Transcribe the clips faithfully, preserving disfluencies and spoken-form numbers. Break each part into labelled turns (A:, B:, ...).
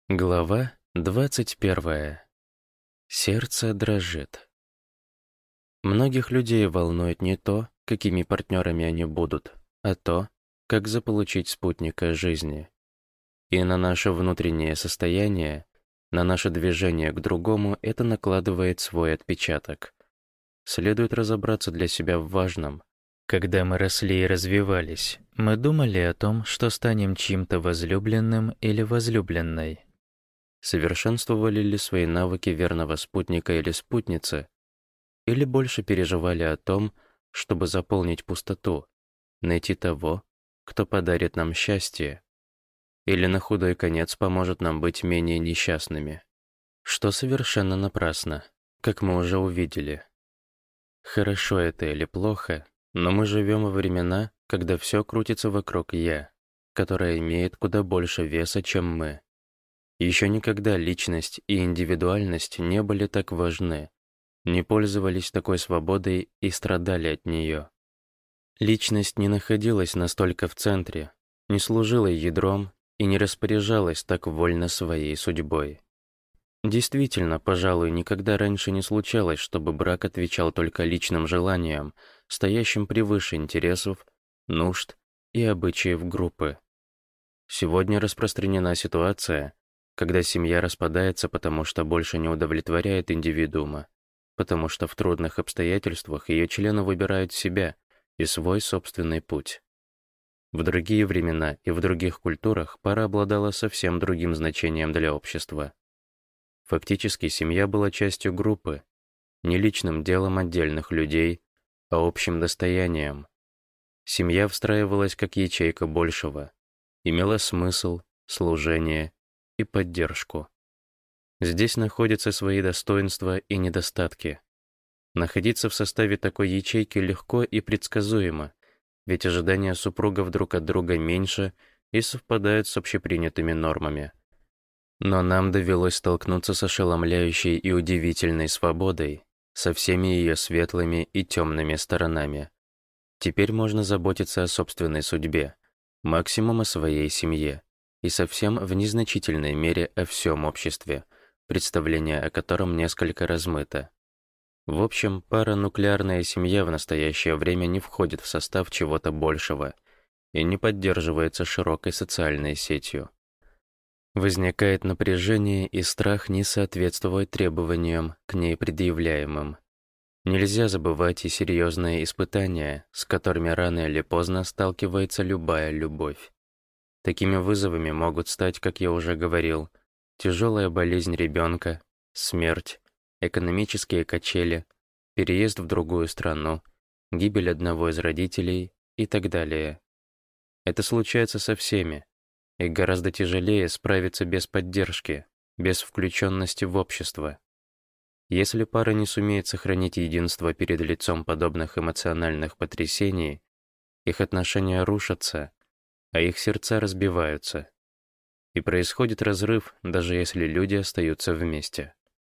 A: Глава двадцать первая. Сердце дрожит. Многих людей волнует не то, какими партнерами они будут, а то, как заполучить спутника жизни. И на наше внутреннее состояние, на наше движение к другому это накладывает свой отпечаток. Следует разобраться для себя в важном. Когда мы росли и развивались, мы думали о том, что станем чьим-то возлюбленным или возлюбленной. Совершенствовали ли свои навыки верного спутника или спутницы, или больше переживали о том, чтобы заполнить пустоту, найти того, кто подарит нам счастье, или на худой конец поможет нам быть менее несчастными, что совершенно напрасно, как мы уже увидели. Хорошо это или плохо, но мы живем во времена, когда все крутится вокруг «я», которое имеет куда больше веса, чем мы. Еще никогда личность и индивидуальность не были так важны, не пользовались такой свободой и страдали от нее. Личность не находилась настолько в центре, не служила ядром и не распоряжалась так вольно своей судьбой. Действительно, пожалуй, никогда раньше не случалось, чтобы брак отвечал только личным желаниям, стоящим превыше интересов, нужд и обычаев группы. Сегодня распространена ситуация, когда семья распадается, потому что больше не удовлетворяет индивидуума, потому что в трудных обстоятельствах ее члены выбирают себя и свой собственный путь. В другие времена и в других культурах пара обладала совсем другим значением для общества. Фактически семья была частью группы, не личным делом отдельных людей, а общим достоянием. Семья встраивалась как ячейка большего, имела смысл, служение и поддержку. Здесь находятся свои достоинства и недостатки. Находиться в составе такой ячейки легко и предсказуемо, ведь ожидания супругов друг от друга меньше и совпадают с общепринятыми нормами. Но нам довелось столкнуться с ошеломляющей и удивительной свободой, со всеми ее светлыми и темными сторонами. Теперь можно заботиться о собственной судьбе, максимум о своей семье, и совсем в незначительной мере о всем обществе, представление о котором несколько размыто. В общем, парануклеарная семья в настоящее время не входит в состав чего-то большего и не поддерживается широкой социальной сетью. Возникает напряжение и страх не соответствовать требованиям, к ней предъявляемым. Нельзя забывать и серьезные испытания, с которыми рано или поздно сталкивается любая любовь. Такими вызовами могут стать, как я уже говорил, тяжелая болезнь ребенка, смерть, экономические качели, переезд в другую страну, гибель одного из родителей и так далее. Это случается со всеми, и гораздо тяжелее справиться без поддержки, без включенности в общество. Если пара не сумеет сохранить единство перед лицом подобных эмоциональных потрясений, их отношения рушатся, а их сердца разбиваются. И происходит разрыв, даже если люди остаются вместе.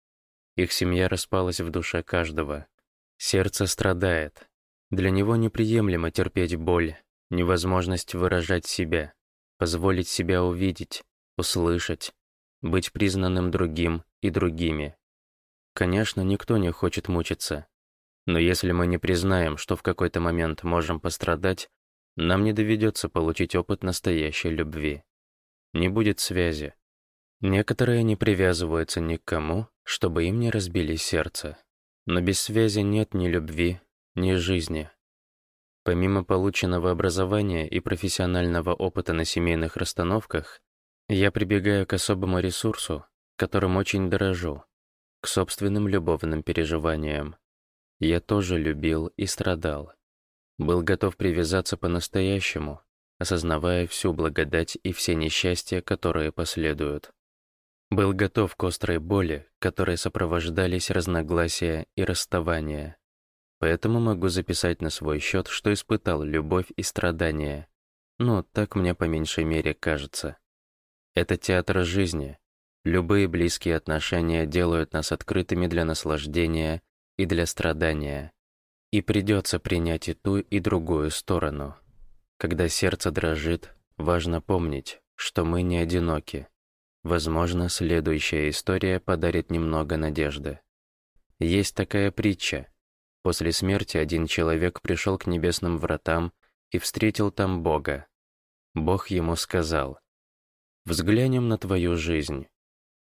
A: Их семья распалась в душе каждого. Сердце страдает. Для него неприемлемо терпеть боль, невозможность выражать себя, позволить себя увидеть, услышать, быть признанным другим и другими. Конечно, никто не хочет мучиться. Но если мы не признаем, что в какой-то момент можем пострадать, нам не доведется получить опыт настоящей любви. Не будет связи. Некоторые не привязываются ни к кому, чтобы им не разбили сердце. Но без связи нет ни любви, ни жизни. Помимо полученного образования и профессионального опыта на семейных расстановках, я прибегаю к особому ресурсу, которым очень дорожу, к собственным любовным переживаниям. Я тоже любил и страдал. Был готов привязаться по-настоящему, осознавая всю благодать и все несчастья, которые последуют. Был готов к острой боли, которой сопровождались разногласия и расставания. Поэтому могу записать на свой счет, что испытал любовь и страдания. Ну, так мне по меньшей мере кажется. Это театр жизни. Любые близкие отношения делают нас открытыми для наслаждения и для страдания. И придется принять и ту, и другую сторону. Когда сердце дрожит, важно помнить, что мы не одиноки. Возможно, следующая история подарит немного надежды. Есть такая притча. После смерти один человек пришел к небесным вратам и встретил там Бога. Бог ему сказал: «Взглянем на твою жизнь».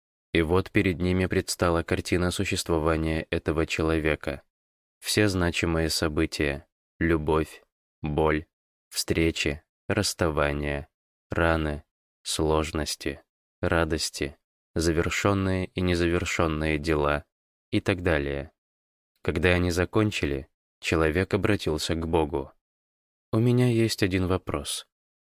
A: И вот перед ними предстала картина существования этого человека. Все значимые события — любовь, боль, встречи, расставания, раны, сложности, радости, завершенные и незавершенные дела и так далее. Когда они закончили, человек обратился к Богу. «У меня есть один вопрос.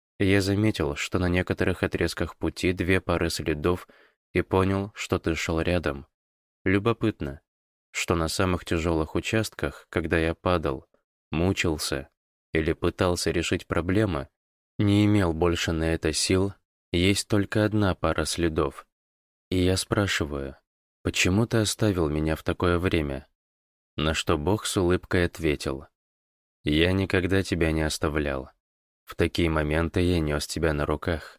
A: Я заметил, что на некоторых отрезках пути две пары следов, и понял, что ты шел рядом. Любопытно, что на самых тяжелых участках, когда я падал, мучился или пытался решить проблемы, не имел больше на это сил, есть только одна пара следов. И я спрашиваю, почему ты оставил меня в такое время?» На что Бог с улыбкой ответил: «Я никогда тебя не оставлял. В такие моменты я нес тебя на руках.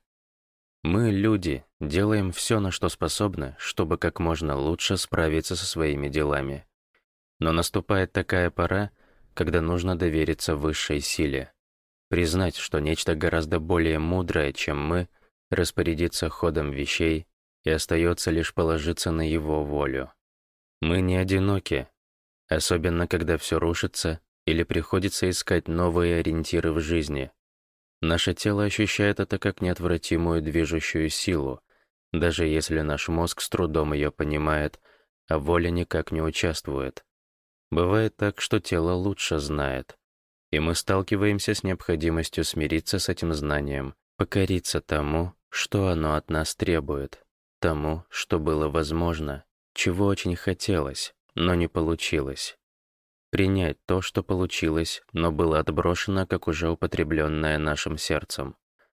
A: Мы, люди, делаем все, на что способны, чтобы как можно лучше справиться со своими делами. Но наступает такая пора, когда нужно довериться высшей силе, признать, что нечто гораздо более мудрое, чем мы, распорядится ходом вещей, и остается лишь положиться на его волю. Мы не одиноки, особенно когда все рушится или приходится искать новые ориентиры в жизни. Наше тело ощущает это как неотвратимую движущую силу, даже если наш мозг с трудом ее понимает, а воля никак не участвует. Бывает так, что тело лучше знает, и мы сталкиваемся с необходимостью смириться с этим знанием, покориться тому, что оно от нас требует, тому, что было возможно, чего очень хотелось, но не получилось. Принять то, что получилось, но было отброшено, как уже употребленное нашим сердцем.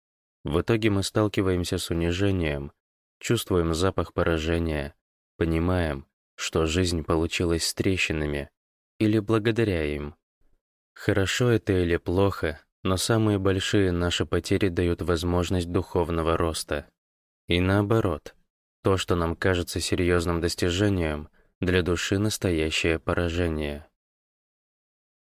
A: В итоге мы сталкиваемся с унижением, чувствуем запах поражения, понимаем, что жизнь получилась с трещинами, или благодаря им. Хорошо это или плохо, но самые большие наши потери дают возможность духовного роста. И наоборот, то, что нам кажется серьезным достижением, для души настоящее поражение.